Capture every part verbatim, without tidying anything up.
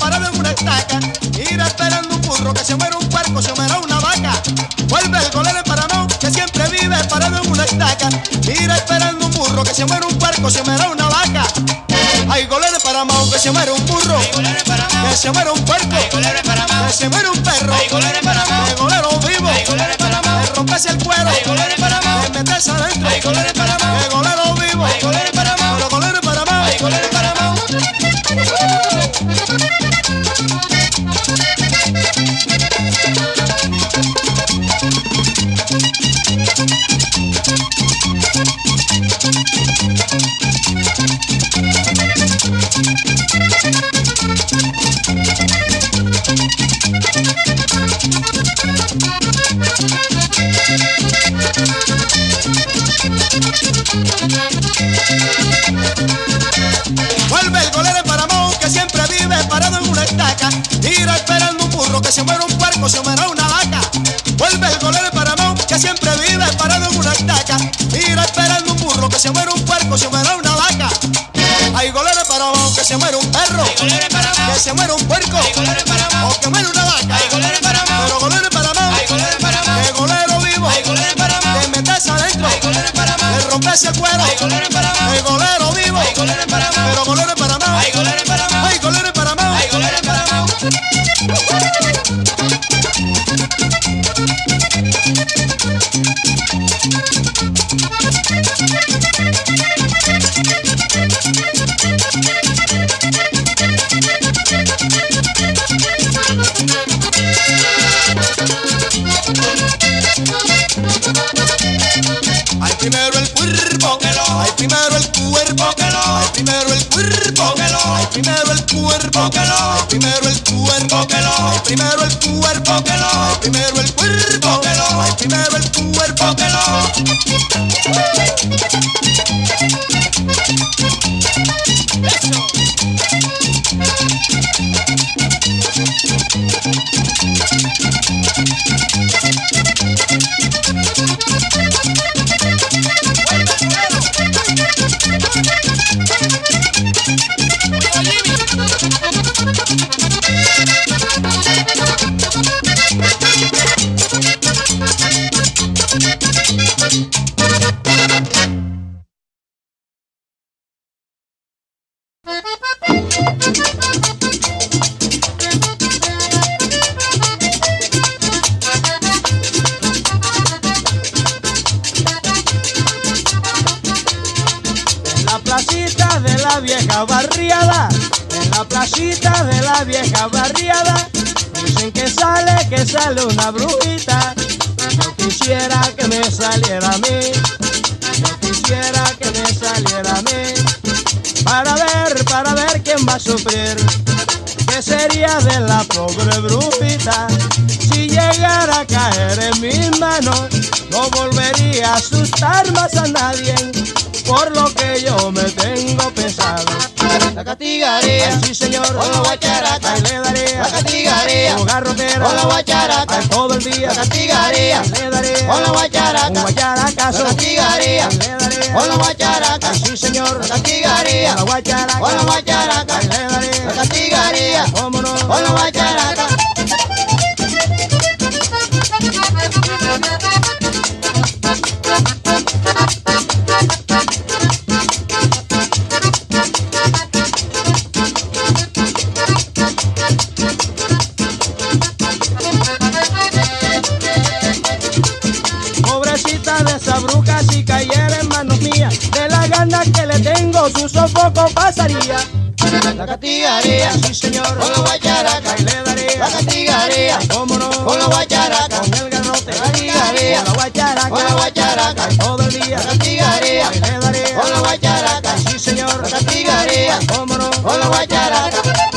parado en una estaca. Mira esperando un burro, que se muera un puerco, se muera una vaca. Vuelve el golero en Paramount, que siempre vive parado en una estaca. Mira esperando un burro, que se muera un puerco, se muera una vaca. Hay golero en Paramount, que se muera un burro, que se muera un puerco, que se muera un perro, hay golero vivo, que rompese el cuero, que meterse adentro, que golero vivo, pero golero en Paramount. Vuelve el golero en Paramount, que siempre vive parado en una estaca. Mira esperando un burro, que se muera un puerco, se muera una vaca. Vuelve el golero en Paramount, que siempre vive parado en una estaca. Mira esperando un burro, que se muera un puerco, se muera una vaca. Hay golero en Paramount, que se muera un perro, que se muera un puerco, o que muera una vaca. Pero golero en Paramount, que golero vivo, que meterse adentro, que rompese el cuero, que golero vivo, pero golero en Paramount, hay golero en Paramount, hay golero en Paramount, hay golero en Paramount. Hay primero el cuerpo, hay primero el cuerpo, hay primero el cuerpo, hay primero el cuerpo, hay primero el cuerpo, hay primero el cuerpo, hay primero el cuerpo, hay primero el cuerpo. placita de la vieja barriada, en la placita de la vieja barriada, dicen que sale, que sale una brujita. Yo quisiera que me saliera a mí, yo quisiera que me saliera a mí, para ver, para ver quién va a sufrir. ¿Qué sería de la pobre brujita si llegara a caer en mis manos? No volvería a asustar más a nadie, por lo que yo me tengo pensado. La castigaría, ay, sí señor, con la guacharaca, ay, le daría, la castigaría, un garrotero, con la guacharaca, ay, todo el día, la castigaría, ay, le daría, con la guacharaca, un guacharacazo, la castigaría, ay, le daría, con la guacharaca, ay, sí señor, la castigaría, con la guacharaca, con la guacharaca, ay, le daría, la castigaría, cómo no, con la guacharaca. Pobrecita de esa bruja, si cayera en manos mías, de la gana que le tengo su sofoco pasaría. La castigaría, sí señor, con la guacharaca, ay, le daría, la castigaría, ay, cómo no, con la guacharaca, con el garrote, la castigaría, con la guacharaca, con la guacharaca, ay, todo el día, la castigaría, ay, le daría, con la guacharaca, ay, sí señor, la castigaría, ay, cómo no, con la guacharaca.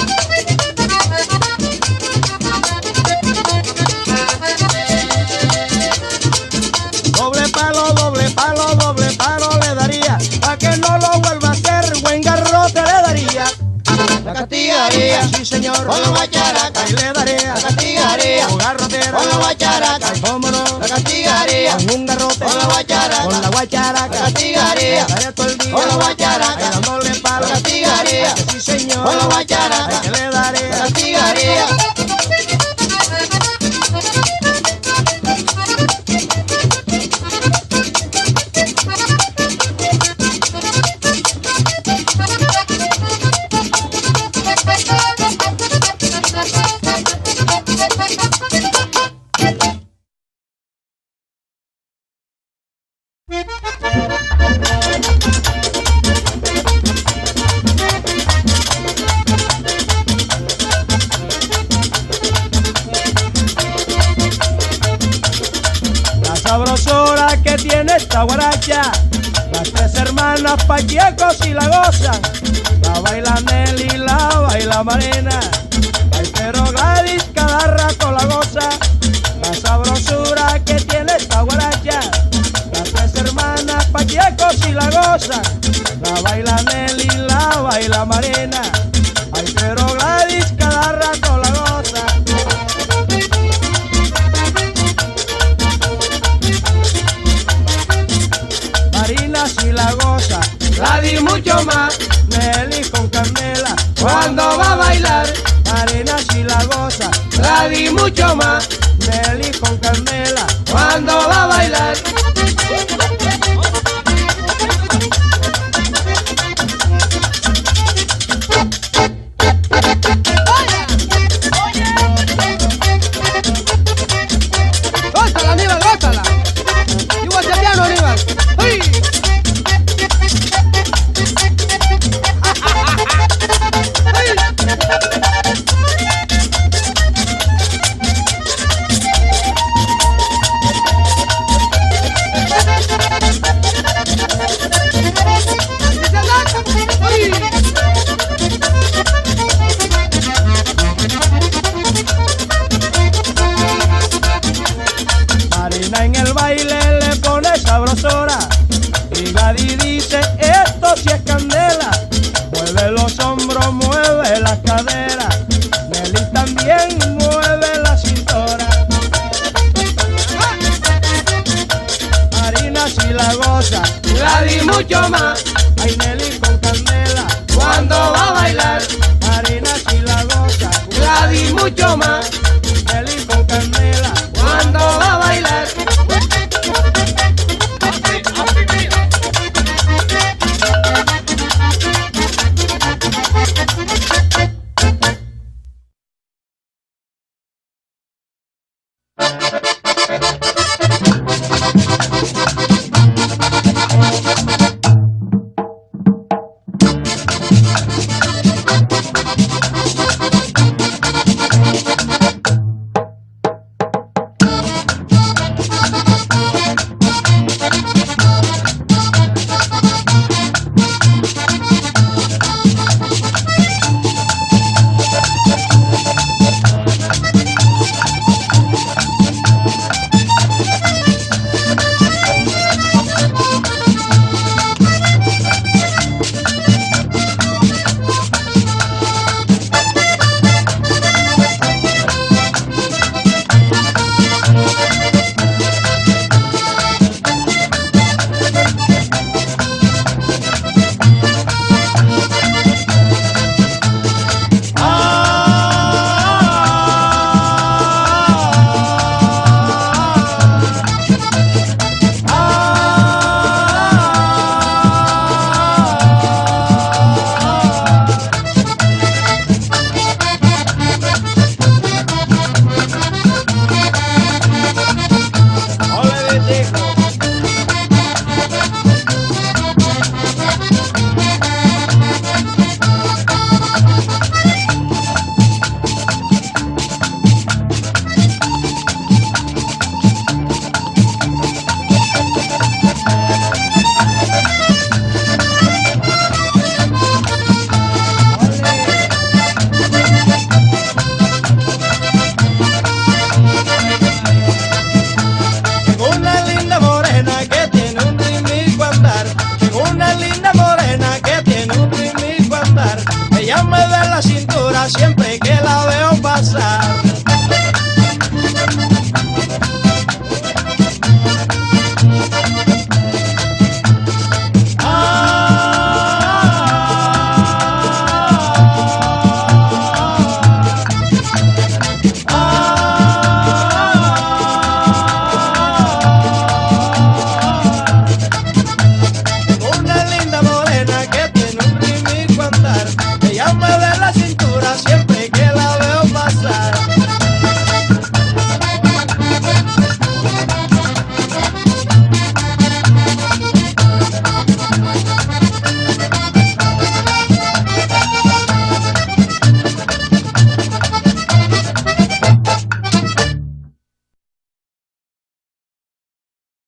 doble palo, doble palo, doble palo le daría, pa' que no lo vuelva a hacer, buen garrote le daría. La castigaría, ay, sí señor, con la guacharaca, ay, le daría, la castigaría, un garrotero, con la guacharaca, ay, cómo no, la castigaría, con un garrote, con la guacharaca, con la guacharaca, la castigaría, le daría todo el día, con la guacharaca, ay, dándole palo, la castigaría, ay, que sí señor, con la guacharaca, ay, que le daría, la castigaría. esta guaracha. Las tres hermanas Pachecos y la gozan. La baila Nelly, la baila Marina. Ay, pero Gladys cada rato la goza. La sabrosura que tiene esta guaracha. Las tres hermanas Pachecos y la gozan. La baila Nelly, la baila Marina. Ay, pero Gladys cada rato la goza. Marina si la goza, Gladys mucho más. Nelly con candela Cuando va a bailar, Marina si la goza, Gladys mucho más. Nelly con candela. Cuando va a bailar, gózala, Aníbal, gózala. Igual ese piano, Aníbal. ¡Uy! Marina en el baile le pone sabrosora y Gladys dice esto sí es candela. Mueve los hombros, mueve las caderas, Nelly también mueve la cintura. Marina si la goza, Gladys mucho más. ay Nelly con candela. Cuando va a bailar, Marina si la goza, Gladys mucho más.